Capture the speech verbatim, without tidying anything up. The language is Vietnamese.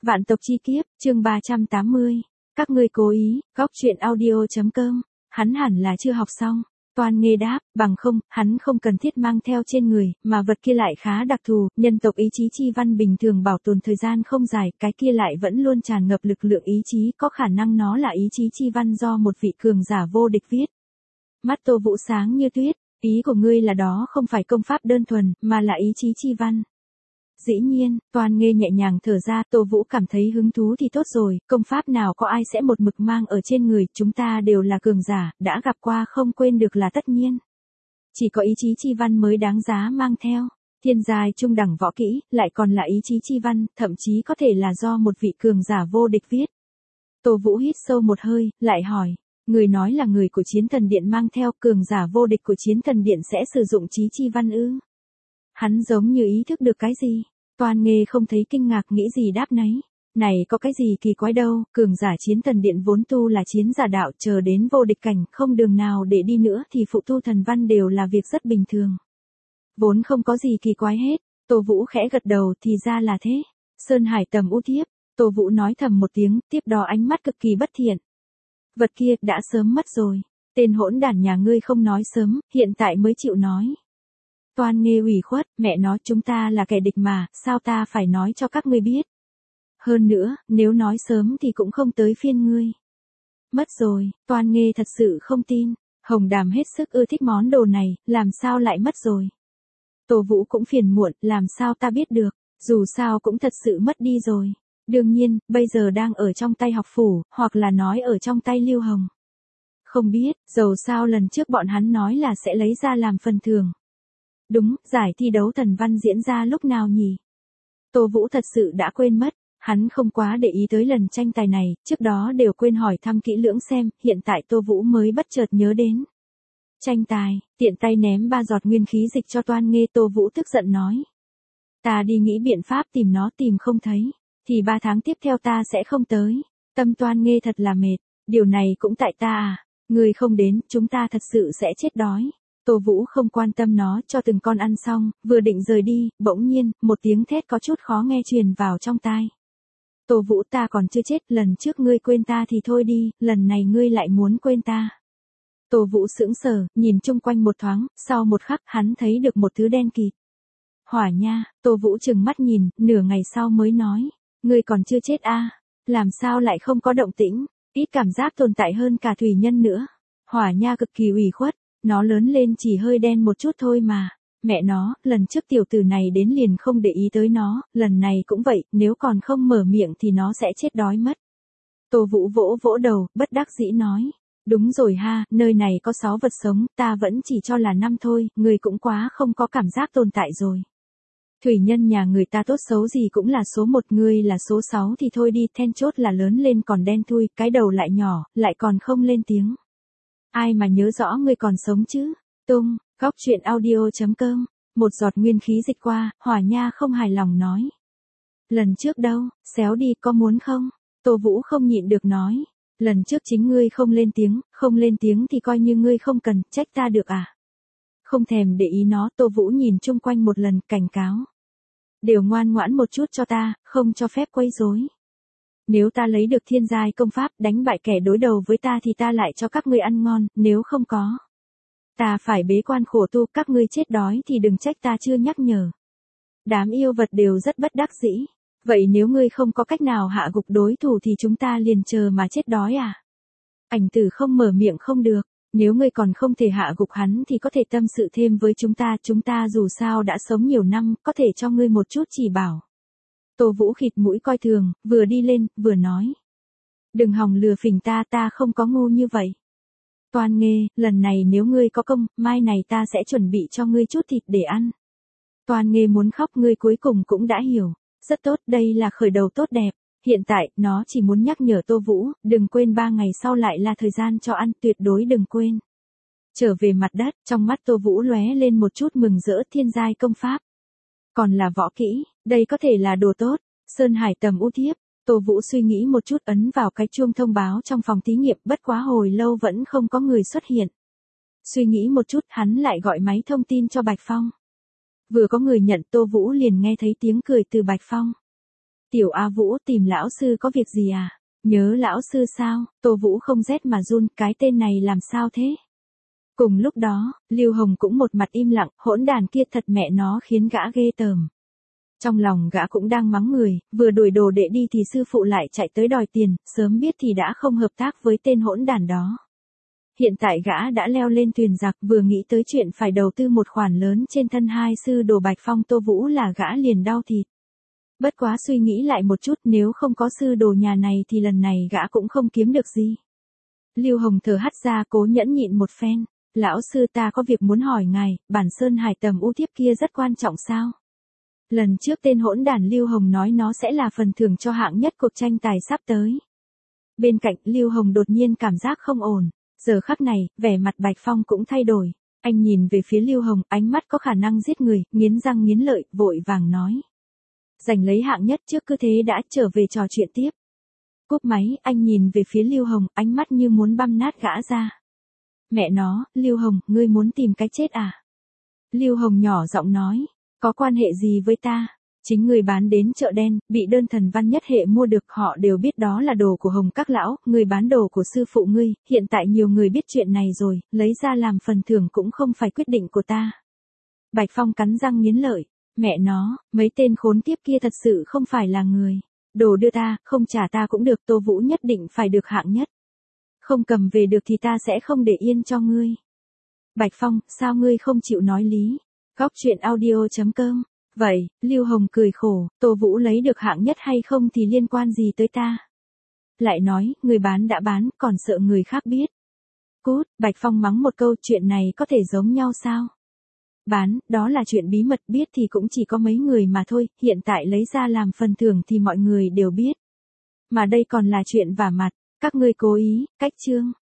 Vạn tộc chi kiếp, chương ba trăm tám mươi. Các ngươi cố ý, góc truyện audio.com. Hắn hẳn là chưa học xong. Toan Nghê đáp, bằng không, hắn không cần thiết mang theo trên người, mà vật kia lại khá đặc thù, nhân tộc ý chí chi văn bình thường bảo tồn thời gian không dài, cái kia lại vẫn luôn tràn ngập lực lượng ý chí, có khả năng nó là ý chí chi văn do một vị cường giả vô địch viết. Mắt Tô Vũ sáng như tuyết, ý của ngươi là đó không phải công pháp đơn thuần, mà là ý chí chi văn. Dĩ nhiên, Toan Nghê nhẹ nhàng thở ra, Tô Vũ cảm thấy hứng thú thì tốt rồi, công pháp nào có ai sẽ một mực mang ở trên người, chúng ta đều là cường giả, đã gặp qua không quên được là tất nhiên. Chỉ có ý chí chi văn mới đáng giá mang theo, thiên giai trung đẳng võ kỹ, lại còn là ý chí chi văn, thậm chí có thể là do một vị cường giả vô địch viết. Tô Vũ hít sâu một hơi, lại hỏi, người nói là người của Chiến Thần Điện mang theo cường giả vô địch của Chiến Thần Điện sẽ sử dụng chí chi văn ư? Hắn giống như ý thức được cái gì. Toan Nghê không thấy kinh ngạc nghĩ gì đáp nấy. Này có cái gì kỳ quái đâu, cường giả Chiến Thần Điện vốn tu là chiến giả đạo, chờ đến vô địch cảnh, không đường nào để đi nữa thì phụ tu thần văn đều là việc rất bình thường. Vốn không có gì kỳ quái hết. Tô Vũ khẽ gật đầu, thì ra là thế. Sơn Hải tầm u thiếp. Tô Vũ nói thầm một tiếng, tiếp đó ánh mắt cực kỳ bất thiện. Vật kia đã sớm mất rồi. Tên hỗn đản nhà ngươi không nói sớm, hiện tại mới chịu nói. Toan Nghê ủy khuất, mẹ nói chúng ta là kẻ địch mà, sao ta phải nói cho các ngươi biết. Hơn nữa, nếu nói sớm thì cũng không tới phiên ngươi. Mất rồi, Toan Nghê thật sự không tin, Hồng Đàm hết sức ưa thích món đồ này, làm sao lại mất rồi. Tô Vũ cũng phiền muộn, làm sao ta biết được, dù sao cũng thật sự mất đi rồi. Đương nhiên, bây giờ đang ở trong tay học phủ, hoặc là nói ở trong tay Lưu Hồng. Không biết, dầu sao lần trước bọn hắn nói là sẽ lấy ra làm phần thưởng. Đúng, giải thi đấu thần văn diễn ra lúc nào nhỉ? Tô Vũ thật sự đã quên mất, hắn không quá để ý tới lần tranh tài này, trước đó đều quên hỏi thăm kỹ lưỡng xem, hiện tại Tô Vũ mới bất chợt nhớ đến. Tranh tài, tiện tay ném ba giọt nguyên khí dịch cho Toan Nghê, Tô Vũ tức giận nói. Ta đi nghĩ biện pháp tìm nó, tìm không thấy, thì ba tháng tiếp theo ta sẽ không tới. Tâm Toan Nghê thật là mệt, điều này cũng tại ta à, người không đến, chúng ta thật sự sẽ chết đói. Tô Vũ không quan tâm nó cho từng con ăn xong, vừa định rời đi, bỗng nhiên, một tiếng thét có chút khó nghe truyền vào trong tai. Tô Vũ, ta còn chưa chết, lần trước ngươi quên ta thì thôi đi, lần này ngươi lại muốn quên ta. Tô Vũ sững sờ, nhìn chung quanh một thoáng, sau một khắc hắn thấy được một thứ đen kịt. Hỏa nha, Tô Vũ trừng mắt nhìn, nửa ngày sau mới nói, ngươi còn chưa chết a? Làm sao lại không có động tĩnh, ít cảm giác tồn tại hơn cả thủy nhân nữa. Hỏa nha cực kỳ ủy khuất. Nó lớn lên chỉ hơi đen một chút thôi mà. Mẹ nó, lần trước tiểu tử này đến liền không để ý tới nó, lần này cũng vậy, nếu còn không mở miệng thì nó sẽ chết đói mất. Tô Vũ vỗ vỗ đầu, bất đắc dĩ nói. Đúng rồi ha, nơi này có sáu vật sống, ta vẫn chỉ cho là năm thôi, người cũng quá không có cảm giác tồn tại rồi. Thủy nhân nhà người ta tốt xấu gì cũng là số một, người là số sáu thì thôi đi, then chốt là lớn lên còn đen thui, cái đầu lại nhỏ, lại còn không lên tiếng. Ai mà nhớ rõ ngươi còn sống chứ? Tung, góc truyện audio.com. Một giọt nguyên khí dịch qua, Hỏa Nha không hài lòng nói. Lần trước đâu, xéo đi có muốn không? Tô Vũ không nhịn được nói. Lần trước chính ngươi không lên tiếng, không lên tiếng thì coi như ngươi không cần, trách ta được à? Không thèm để ý nó, Tô Vũ nhìn chung quanh một lần, cảnh cáo. Đều ngoan ngoãn một chút cho ta, không cho phép quấy rối. Nếu ta lấy được thiên giai công pháp đánh bại kẻ đối đầu với ta thì ta lại cho các ngươi ăn ngon, nếu không có. Ta phải bế quan khổ tu, các ngươi chết đói thì đừng trách ta chưa nhắc nhở. Đám yêu vật đều rất bất đắc dĩ. Vậy nếu ngươi không có cách nào hạ gục đối thủ thì chúng ta liền chờ mà chết đói à? Ảnh Tử không mở miệng không được, nếu ngươi còn không thể hạ gục hắn thì có thể tâm sự thêm với chúng ta, chúng ta dù sao đã sống nhiều năm, có thể cho ngươi một chút chỉ bảo. Tô Vũ khịt mũi coi thường, vừa đi lên, vừa nói. Đừng hòng lừa phỉnh ta, ta không có ngu như vậy. Toan Nghê, lần này nếu ngươi có công, mai này ta sẽ chuẩn bị cho ngươi chút thịt để ăn. Toan Nghê muốn khóc, ngươi cuối cùng cũng đã hiểu. Rất tốt, đây là khởi đầu tốt đẹp. Hiện tại, nó chỉ muốn nhắc nhở Tô Vũ, đừng quên ba ngày sau lại là thời gian cho ăn, tuyệt đối đừng quên. Trở về mặt đất, trong mắt Tô Vũ lóe lên một chút mừng rỡ, thiên giai công pháp. Còn là võ kỹ, đây có thể là đồ tốt. Sơn Hải tầm u thiếp. Tô Vũ suy nghĩ một chút, ấn vào cái chuông thông báo trong phòng thí nghiệm, bất quá hồi lâu vẫn không có người xuất hiện. Suy nghĩ một chút, hắn lại gọi máy thông tin cho Bạch Phong. Vừa có người nhận, Tô Vũ liền nghe thấy tiếng cười từ Bạch Phong. Tiểu A Vũ tìm lão sư có việc gì à? Nhớ lão sư sao? Tô Vũ không rét mà run, cái tên này làm sao thế? Cùng lúc đó, Lưu Hồng cũng một mặt im lặng, hỗn đàn kia thật mẹ nó khiến gã ghê tởm. Trong lòng gã cũng đang mắng người, vừa đuổi đồ đệ đi thì sư phụ lại chạy tới đòi tiền, sớm biết thì đã không hợp tác với tên hỗn đàn đó. Hiện tại gã đã leo lên thuyền giặc, vừa nghĩ tới chuyện phải đầu tư một khoản lớn trên thân hai sư đồ Bạch Phong Tô Vũ là gã liền đau thịt. Bất quá suy nghĩ lại một chút, nếu không có sư đồ nhà này thì lần này gã cũng không kiếm được gì. Lưu Hồng thở hắt ra cố nhẫn nhịn một phen. Lão sư ta có việc muốn hỏi ngài, bản sơn hải tầm u thiếp kia rất quan trọng sao? Lần trước tên hỗn đàn Lưu Hồng nói nó sẽ là phần thưởng cho hạng nhất cuộc tranh tài sắp tới. Bên cạnh Lưu Hồng đột nhiên cảm giác không ổn. Giờ khắc này, vẻ mặt Bạch Phong cũng thay đổi. Anh nhìn về phía Lưu Hồng, ánh mắt có khả năng giết người, nghiến răng nghiến lợi, vội vàng nói. Giành lấy hạng nhất trước cứ thế đã, trở về trò chuyện tiếp. Cúp máy, anh nhìn về phía Lưu Hồng, ánh mắt như muốn băm nát gã ra. Mẹ nó, Lưu Hồng, ngươi muốn tìm cái chết à? Lưu Hồng nhỏ giọng nói, có quan hệ gì với ta? Chính người bán đến chợ đen, bị đơn thần văn nhất hệ mua được, họ đều biết đó là đồ của Hồng các lão, người bán đồ của sư phụ ngươi, hiện tại nhiều người biết chuyện này rồi, lấy ra làm phần thưởng cũng không phải quyết định của ta. Bạch Phong cắn răng nghiến lợi, mẹ nó, mấy tên khốn kiếp kia thật sự không phải là người. Đồ đưa ta, không trả ta cũng được, Tô Vũ nhất định phải được hạng nhất. Không cầm về được thì ta sẽ không để yên cho ngươi. Bạch Phong, sao ngươi không chịu nói lý? Góc truyện audio chấm com. Vậy, Lưu Hồng cười khổ, Tô Vũ lấy được hạng nhất hay không thì liên quan gì tới ta? Lại nói, người bán đã bán, còn sợ người khác biết. Cút, Bạch Phong mắng một câu, chuyện này có thể giống nhau sao? Bán, đó là chuyện bí mật, biết thì cũng chỉ có mấy người mà thôi, hiện tại lấy ra làm phần thưởng thì mọi người đều biết. Mà đây còn là chuyện vả mặt, các ngươi cố ý, cách chương.